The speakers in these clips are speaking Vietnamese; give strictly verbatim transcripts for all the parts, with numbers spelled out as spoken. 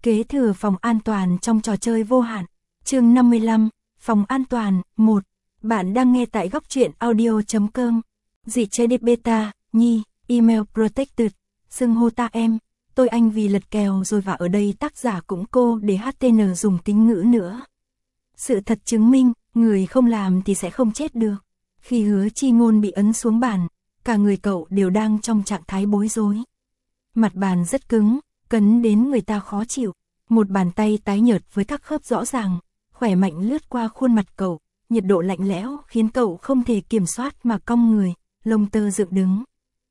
Kế thừa phòng an toàn trong trò chơi vô hạn. Chương năm mươi lăm, phòng an toàn, một. Bạn đang nghe tại góc truyện audio chấm com. Dị chế đẹp beta, nhi, email protected, xưng hô ta em, tôi anh vì lật kèo rồi, và ở đây tác giả cũng cô để hát tê en dùng tính ngữ nữa. Sự thật chứng minh, người không làm thì sẽ không chết được. Khi Hứa Chi Ngôn bị ấn xuống bàn, cả người cậu đều đang trong trạng thái bối rối. Mặt bàn rất cứng, cấn đến người ta khó chịu. Một bàn tay tái nhợt với các khớp rõ ràng, khỏe mạnh lướt qua khuôn mặt cậu, nhiệt độ lạnh lẽo khiến cậu không thể kiểm soát mà cong người, lông tơ dựng đứng.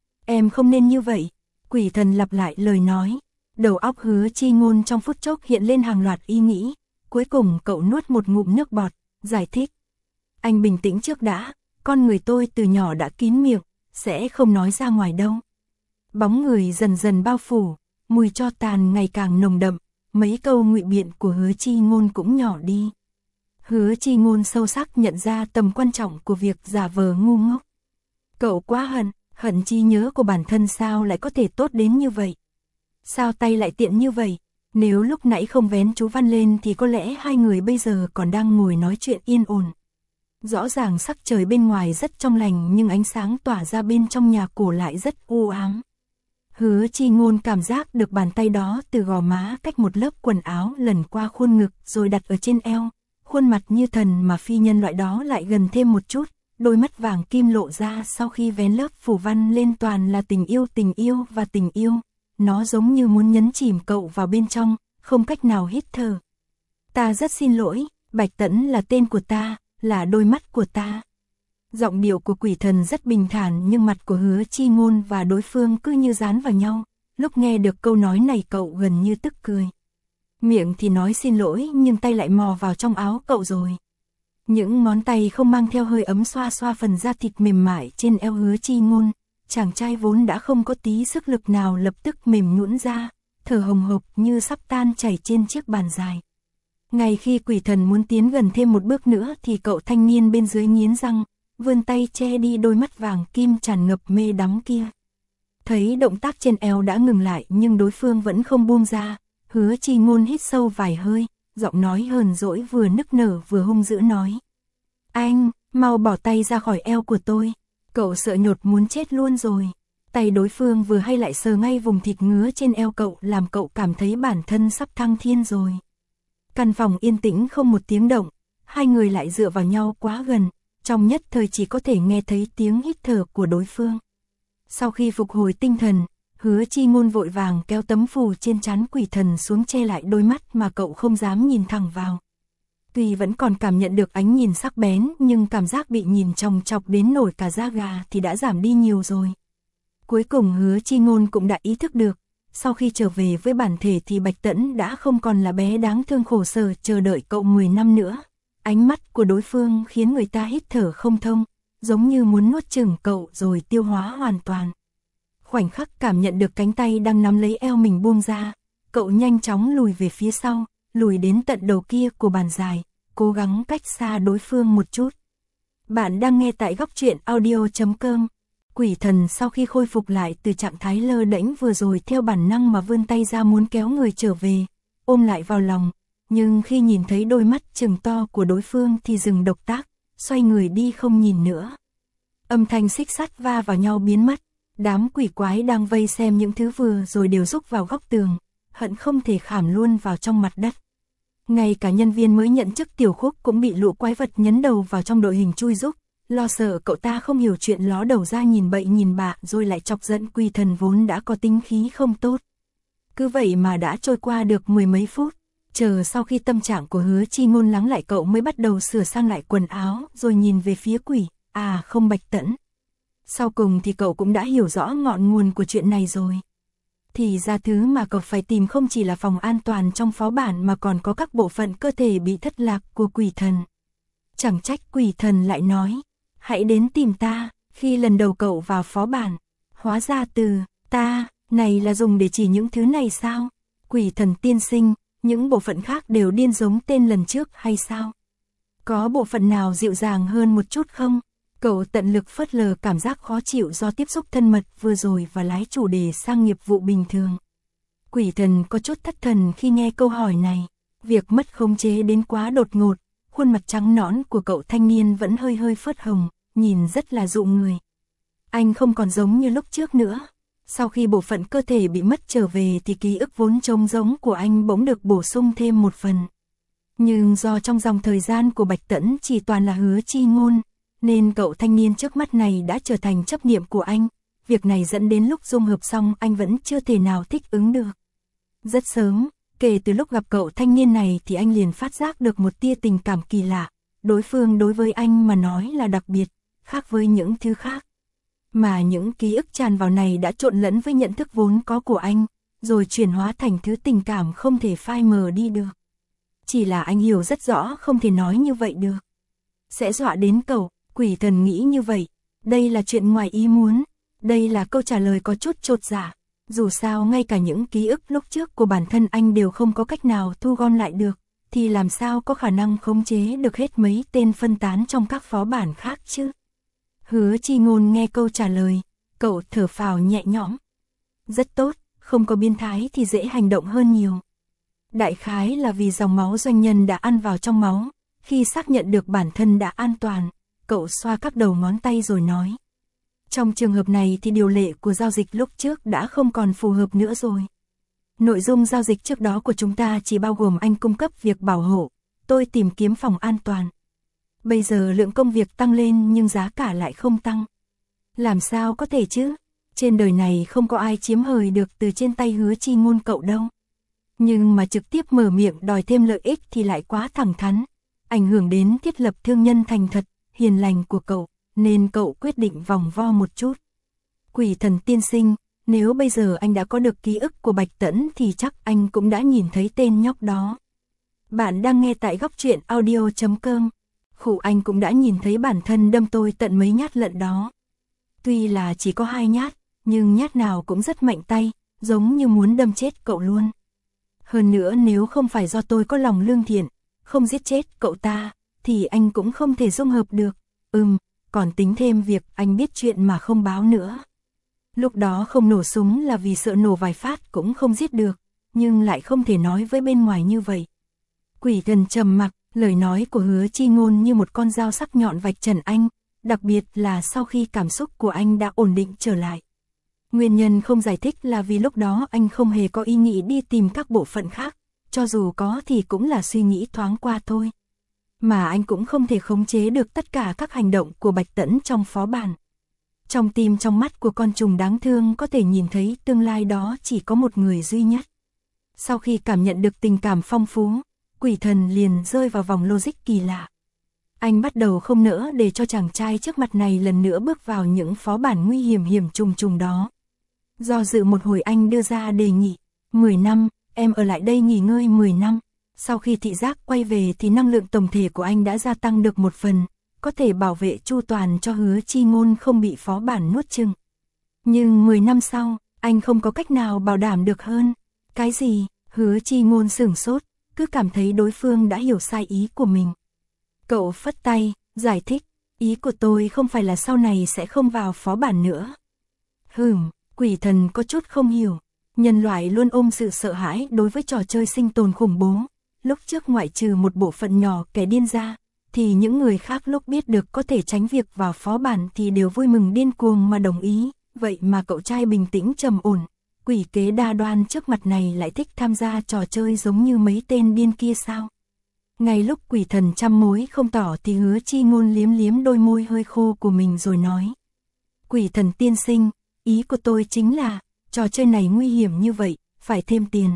Em không nên như vậy, quỷ thần lặp lại lời nói. Đầu óc Hứa Chi Ngôn trong phút chốc hiện lên hàng loạt ý nghĩ. Cuối cùng cậu nuốt một ngụm nước bọt, giải thích. Anh bình tĩnh trước đã, con người tôi từ nhỏ đã kín miệng, sẽ không nói ra ngoài đâu. Bóng người dần dần bao phủ, mùi tro tàn ngày càng nồng đậm, mấy câu ngụy biện của Hứa Chi Ngôn cũng nhỏ đi. Hứa Chi Ngôn sâu sắc nhận ra tầm quan trọng của việc giả vờ ngu ngốc. Cậu quá hận, hận trí nhớ của bản thân sao lại có thể tốt đến như vậy. Sao tay lại tiện như vậy, nếu lúc nãy không vén chú Văn lên thì có lẽ hai người bây giờ còn đang ngồi nói chuyện yên ổn. Rõ ràng sắc trời bên ngoài rất trong lành nhưng ánh sáng tỏa ra bên trong nhà cổ lại rất u ám. Hứa Chi Ngôn cảm giác được bàn tay đó từ gò má cách một lớp quần áo lần qua khuôn ngực rồi đặt ở trên eo. Khuôn mặt như thần mà phi nhân loại đó lại gần thêm một chút, đôi mắt vàng kim lộ ra sau khi vén lớp phủ văn lên toàn là tình yêu tình yêu và tình yêu. Nó giống như muốn nhấn chìm cậu vào bên trong, không cách nào hít thở. Ta rất xin lỗi, Bạch Tẫn là tên của ta, là đôi mắt của ta. Giọng điệu của quỷ thần rất bình thản nhưng mặt của Hứa Chi Ngôn và đối phương cứ như dán vào nhau. Lúc nghe được câu nói này cậu gần như tức cười. Miệng thì nói xin lỗi nhưng tay lại mò vào trong áo cậu rồi. Những ngón tay không mang theo hơi ấm xoa xoa phần da thịt mềm mại trên eo Hứa Chi Ngôn. Chàng trai vốn đã không có tí sức lực nào lập tức mềm nhũn ra, thở hồng hộc như sắp tan chảy trên chiếc bàn dài. Ngay khi quỷ thần muốn tiến gần thêm một bước nữa thì cậu thanh niên bên dưới nghiến răng, vươn tay che đi đôi mắt vàng kim tràn ngập mê đắm kia. Thấy động tác trên eo đã ngừng lại nhưng đối phương vẫn không buông ra, Hứa Chi Ngôn hít sâu vài hơi, giọng nói hờn dỗi vừa nức nở vừa hung dữ nói. Anh, mau bỏ tay ra khỏi eo của tôi. Cậu sợ nhột muốn chết luôn rồi. Tay đối phương vừa hay lại sờ ngay vùng thịt ngứa trên eo cậu làm cậu cảm thấy bản thân sắp thăng thiên rồi. Căn phòng yên tĩnh không một tiếng động, hai người lại dựa vào nhau quá gần, trong nhất thời chỉ có thể nghe thấy tiếng hít thở của đối phương. Sau khi phục hồi tinh thần, Hứa Chi Ngôn vội vàng kéo tấm phù trên trán quỷ thần xuống che lại đôi mắt mà cậu không dám nhìn thẳng vào. Tuy vẫn còn cảm nhận được ánh nhìn sắc bén nhưng cảm giác bị nhìn chòng chọc đến nổi cả da gà thì đã giảm đi nhiều rồi. Cuối cùng Hứa Chi Ngôn cũng đã ý thức được, sau khi trở về với bản thể thì Bạch Tẫn đã không còn là bé đáng thương khổ sở chờ đợi cậu mười năm nữa. Ánh mắt của đối phương khiến người ta hít thở không thông, giống như muốn nuốt chửng cậu rồi tiêu hóa hoàn toàn. Khoảnh khắc cảm nhận được cánh tay đang nắm lấy eo mình buông ra, cậu nhanh chóng lùi về phía sau, lùi đến tận đầu kia của bàn dài, cố gắng cách xa đối phương một chút. Bạn đang nghe tại góc truyện audio chấm com. Quỷ thần sau khi khôi phục lại từ trạng thái lơ đễnh vừa rồi theo bản năng mà vươn tay ra muốn kéo người trở về, ôm lại vào lòng, nhưng khi nhìn thấy đôi mắt trừng to của đối phương thì dừng động tác, xoay người đi không nhìn nữa. Âm thanh xích sắt va vào nhau biến mất, đám quỷ quái đang vây xem những thứ vừa rồi đều rúc vào góc tường, hận không thể khảm luôn vào trong mặt đất. Ngay cả nhân viên mới nhận chức Tiểu Khúc cũng bị lũ quái vật nhấn đầu vào trong đội hình chui rúc, lo sợ cậu ta không hiểu chuyện ló đầu ra nhìn bậy nhìn bạ rồi lại chọc giận quỷ thần vốn đã có tính khí không tốt. Cứ vậy mà đã trôi qua được mười mấy phút, chờ sau khi tâm trạng của Hứa Chi Ngôn lắng lại cậu mới bắt đầu sửa sang lại quần áo rồi nhìn về phía quỷ, à không Bạch Tẫn. Sau cùng thì cậu cũng đã hiểu rõ ngọn nguồn của chuyện này rồi. Thì ra thứ mà cậu phải tìm không chỉ là phòng an toàn trong phó bản mà còn có các bộ phận cơ thể bị thất lạc của quỷ thần. Chẳng trách quỷ thần lại nói, hãy đến tìm ta, khi lần đầu cậu vào phó bản. Hóa ra từ, ta, này là dùng để chỉ những thứ này sao? Quỷ thần tiên sinh, những bộ phận khác đều điên giống tên lần trước hay sao? Có bộ phận nào dịu dàng hơn một chút không? Cậu tận lực phớt lờ cảm giác khó chịu do tiếp xúc thân mật vừa rồi và lái chủ đề sang nghiệp vụ bình thường. Quỷ thần có chút thất thần khi nghe câu hỏi này. Việc mất khống chế đến quá đột ngột, khuôn mặt trắng nõn của cậu thanh niên vẫn hơi hơi phớt hồng, nhìn rất là dụ người. Anh không còn giống như lúc trước nữa. Sau khi bộ phận cơ thể bị mất trở về thì ký ức vốn trống rỗng của anh bỗng được bổ sung thêm một phần. Nhưng do trong dòng thời gian của Bạch Tẫn chỉ toàn là Hứa Chi Ngôn, nên cậu thanh niên trước mắt này đã trở thành chấp niệm của anh. Việc này dẫn đến lúc dung hợp xong anh vẫn chưa thể nào thích ứng được. Rất sớm, kể từ lúc gặp cậu thanh niên này thì anh liền phát giác được một tia tình cảm kỳ lạ. Đối phương đối với anh mà nói là đặc biệt, khác với những thứ khác. Mà những ký ức tràn vào này đã trộn lẫn với nhận thức vốn có của anh, rồi chuyển hóa thành thứ tình cảm không thể phai mờ đi được. Chỉ là anh hiểu rất rõ không thể nói như vậy được. Sẽ dọa đến cậu, quỷ thần nghĩ như vậy. Đây là chuyện ngoài ý muốn. Đây là câu trả lời có chút chột dạ. Dù sao ngay cả những ký ức lúc trước của bản thân anh đều không có cách nào thu gom lại được, thì làm sao có khả năng khống chế được hết mấy tên phân tán trong các phó bản khác chứ? Hứa Chi Ngôn nghe câu trả lời, cậu thở phào nhẹ nhõm. Rất tốt, không có biến thái thì dễ hành động hơn nhiều. Đại khái là vì dòng máu doanh nhân đã ăn vào trong máu, khi xác nhận được bản thân đã an toàn, cậu xoa các đầu ngón tay rồi nói. Trong trường hợp này thì điều lệ của giao dịch lúc trước đã không còn phù hợp nữa rồi. Nội dung giao dịch trước đó của chúng ta chỉ bao gồm anh cung cấp việc bảo hộ, tôi tìm kiếm phòng an toàn. Bây giờ lượng công việc tăng lên nhưng giá cả lại không tăng. Làm sao có thể chứ? Trên đời này không có ai chiếm hời được từ trên tay Hứa Chi Ngôn cậu đâu. Nhưng mà trực tiếp mở miệng đòi thêm lợi ích thì lại quá thẳng thắn, ảnh hưởng đến thiết lập thương nhân thành thật, hiền lành của cậu, nên cậu quyết định vòng vo một chút. Quỷ thần tiên sinh, nếu bây giờ anh đã có được ký ức của Bạch Tẫn thì chắc anh cũng đã nhìn thấy tên nhóc đó. Bạn đang nghe tại góc truyện audio chấm com. Khủ anh cũng đã nhìn thấy bản thân đâm tôi tận mấy nhát lận đó. Tuy là chỉ có hai nhát, nhưng nhát nào cũng rất mạnh tay, giống như muốn đâm chết cậu luôn. Hơn nữa nếu không phải do tôi có lòng lương thiện, không giết chết cậu ta, thì anh cũng không thể dung hợp được. Ừm, còn tính thêm việc anh biết chuyện mà không báo nữa. Lúc đó không nổ súng là vì sợ nổ vài phát cũng không giết được, nhưng lại không thể nói với bên ngoài như vậy. Quỷ thần trầm mặc, lời nói của Hứa Chi Ngôn như một con dao sắc nhọn vạch trần anh, đặc biệt là sau khi cảm xúc của anh đã ổn định trở lại. Nguyên nhân không giải thích là vì lúc đó anh không hề có ý nghĩ đi tìm các bộ phận khác, cho dù có thì cũng là suy nghĩ thoáng qua thôi. Mà anh cũng không thể khống chế được tất cả các hành động của Bạch Tẫn trong phó bản. Trong tim trong mắt của con trùng đáng thương có thể nhìn thấy tương lai đó chỉ có một người duy nhất. Sau khi cảm nhận được tình cảm phong phú, quỷ thần liền rơi vào vòng logic kỳ lạ. Anh bắt đầu không nỡ để cho chàng trai trước mặt này lần nữa bước vào những phó bản nguy hiểm hiểm trùng trùng đó. Do dự một hồi anh đưa ra đề nghị, mười năm, em ở lại đây nghỉ ngơi mười năm. Sau khi thị giác quay về thì năng lượng tổng thể của anh đã gia tăng được một phần, có thể bảo vệ chu toàn cho Hứa Chi Ngôn không bị phó bản nuốt chửng. Nhưng mười năm sau, anh không có cách nào bảo đảm được hơn. Cái gì? Hứa Chi Ngôn sửng sốt, cứ cảm thấy đối phương đã hiểu sai ý của mình. Cậu phất tay, giải thích, ý của tôi không phải là sau này sẽ không vào phó bản nữa. Hừm, quỷ thần có chút không hiểu. Nhân loại luôn ôm sự sợ hãi đối với trò chơi sinh tồn khủng bố. Lúc trước ngoại trừ một bộ phận nhỏ kẻ điên ra, thì những người khác lúc biết được có thể tránh việc vào phó bản thì đều vui mừng điên cuồng mà đồng ý. Vậy mà cậu trai bình tĩnh trầm ổn, quỷ kế đa đoan trước mặt này lại thích tham gia trò chơi giống như mấy tên điên kia sao? Ngay lúc quỷ thần trăm mối không tỏ thì Hứa Chi Ngôn liếm liếm đôi môi hơi khô của mình rồi nói. Quỷ thần tiên sinh, ý của tôi chính là, trò chơi này nguy hiểm như vậy, phải thêm tiền.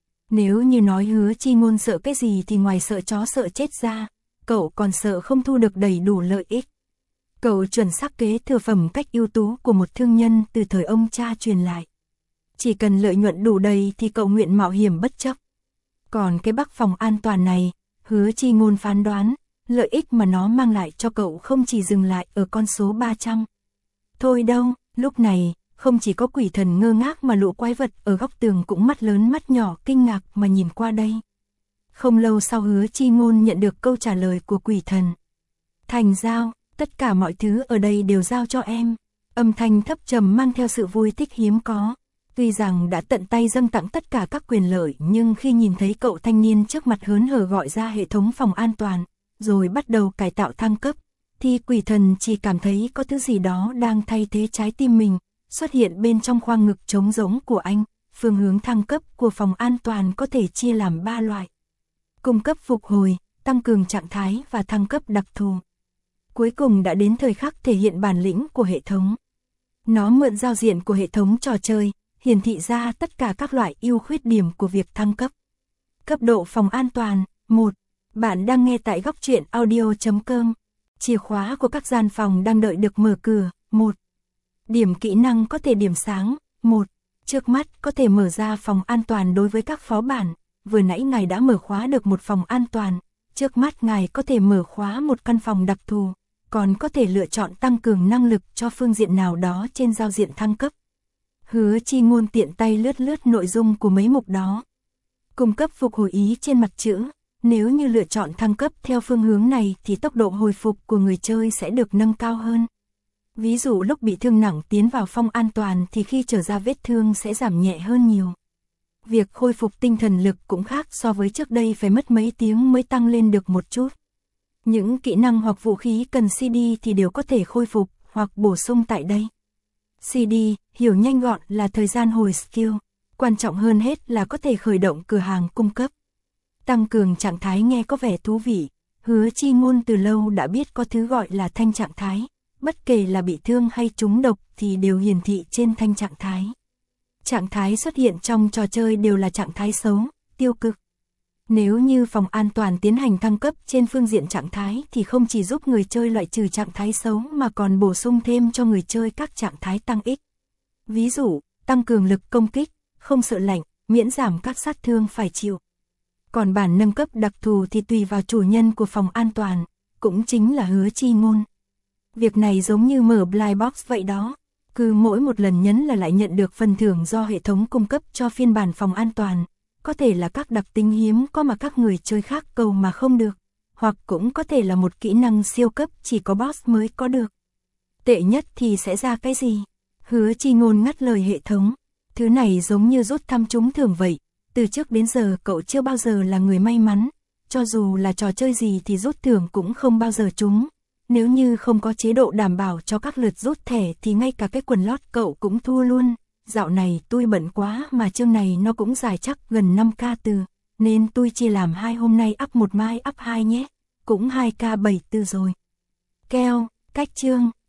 Nếu như nói Hứa Chi Ngôn sợ cái gì thì ngoài sợ chó sợ chết ra, cậu còn sợ không thu được đầy đủ lợi ích. Cậu chuẩn xác kế thừa phẩm cách ưu tú của một thương nhân từ thời ông cha truyền lại. Chỉ cần lợi nhuận đủ đầy thì cậu nguyện mạo hiểm bất chấp. Còn cái bắc phòng an toàn này, Hứa Chi Ngôn phán đoán, lợi ích mà nó mang lại cho cậu không chỉ dừng lại ở con số ba trăm. Thôi đâu, lúc này, không chỉ có quỷ thần ngơ ngác mà lũ quái vật ở góc tường cũng mắt lớn mắt nhỏ kinh ngạc mà nhìn qua đây. Không lâu sau Hứa Chi Ngôn nhận được câu trả lời của quỷ thần. Thành giao, tất cả mọi thứ ở đây đều giao cho em. Âm thanh thấp trầm mang theo sự vui thích hiếm có. Tuy rằng đã tận tay dâng tặng tất cả các quyền lợi nhưng khi nhìn thấy cậu thanh niên trước mặt hớn hở gọi ra hệ thống phòng an toàn, rồi bắt đầu cải tạo thăng cấp, thì quỷ thần chỉ cảm thấy có thứ gì đó đang thay thế trái tim mình, xuất hiện bên trong khoang ngực trống rỗng của anh. Phương hướng thăng cấp của phòng an toàn có thể chia làm ba loại: cung cấp phục hồi, tăng cường trạng thái và thăng cấp đặc thù. Cuối cùng đã đến thời khắc thể hiện bản lĩnh của hệ thống. Nó mượn giao diện của hệ thống trò chơi, hiển thị ra tất cả các loại ưu khuyết điểm của việc thăng cấp. Cấp độ phòng an toàn, một. Bạn đang nghe tại góc truyện audio chấm com. Chìa khóa của các gian phòng đang đợi được mở cửa, một. Điểm kỹ năng có thể điểm sáng, một. Trước mắt có thể mở ra phòng an toàn đối với các phó bản. Vừa nãy ngài đã mở khóa được một phòng an toàn, trước mắt ngài có thể mở khóa một căn phòng đặc thù, còn có thể lựa chọn tăng cường năng lực cho phương diện nào đó trên giao diện thăng cấp. Hứa Chi Ngôn tiện tay lướt lướt nội dung của mấy mục đó. Cung cấp phục hồi ý trên mặt chữ. Nếu như lựa chọn thăng cấp theo phương hướng này thì tốc độ hồi phục của người chơi sẽ được nâng cao hơn. Ví dụ lúc bị thương nặng tiến vào phòng an toàn thì khi trở ra vết thương sẽ giảm nhẹ hơn nhiều. Việc khôi phục tinh thần lực cũng khác so với trước đây phải mất mấy tiếng mới tăng lên được một chút. Những kỹ năng hoặc vũ khí cần xê đê thì đều có thể khôi phục hoặc bổ sung tại đây. xê đê, hiểu nhanh gọn là thời gian hồi skill, quan trọng hơn hết là có thể khởi động cửa hàng cung cấp. Tăng cường trạng thái nghe có vẻ thú vị, Hứa Chi Ngôn từ lâu đã biết có thứ gọi là thanh trạng thái, bất kể là bị thương hay trúng độc thì đều hiển thị trên thanh trạng thái. Trạng thái xuất hiện trong trò chơi đều là trạng thái xấu, tiêu cực. Nếu như phòng an toàn tiến hành thăng cấp trên phương diện trạng thái thì không chỉ giúp người chơi loại trừ trạng thái xấu mà còn bổ sung thêm cho người chơi các trạng thái tăng ích. Ví dụ, tăng cường lực công kích, không sợ lạnh, miễn giảm các sát thương phải chịu. Còn bản nâng cấp đặc thù thì tùy vào chủ nhân của phòng an toàn, cũng chính là Hứa Chi Ngôn. Việc này giống như mở blind box vậy đó, cứ mỗi một lần nhấn là lại nhận được phần thưởng do hệ thống cung cấp cho phiên bản phòng an toàn, có thể là các đặc tính hiếm có mà các người chơi khác cầu mà không được, hoặc cũng có thể là một kỹ năng siêu cấp chỉ có boss mới có được. Tệ nhất thì sẽ ra cái gì? Hứa Chi Ngôn ngắt lời hệ thống, thứ này giống như rút thăm trúng thưởng vậy. Từ trước đến giờ cậu chưa bao giờ là người may mắn, cho dù là trò chơi gì thì rút thưởng cũng không bao giờ trúng. Nếu như không có chế độ đảm bảo cho các lượt rút thẻ thì ngay cả cái quần lót cậu cũng thua luôn. Dạo này tôi bận quá mà chương này nó cũng dài chắc gần năm k từ, nên tôi chia làm hai hôm nay up một mai up hai nhé, cũng hai k bảy từ rồi. Keo, cách chương.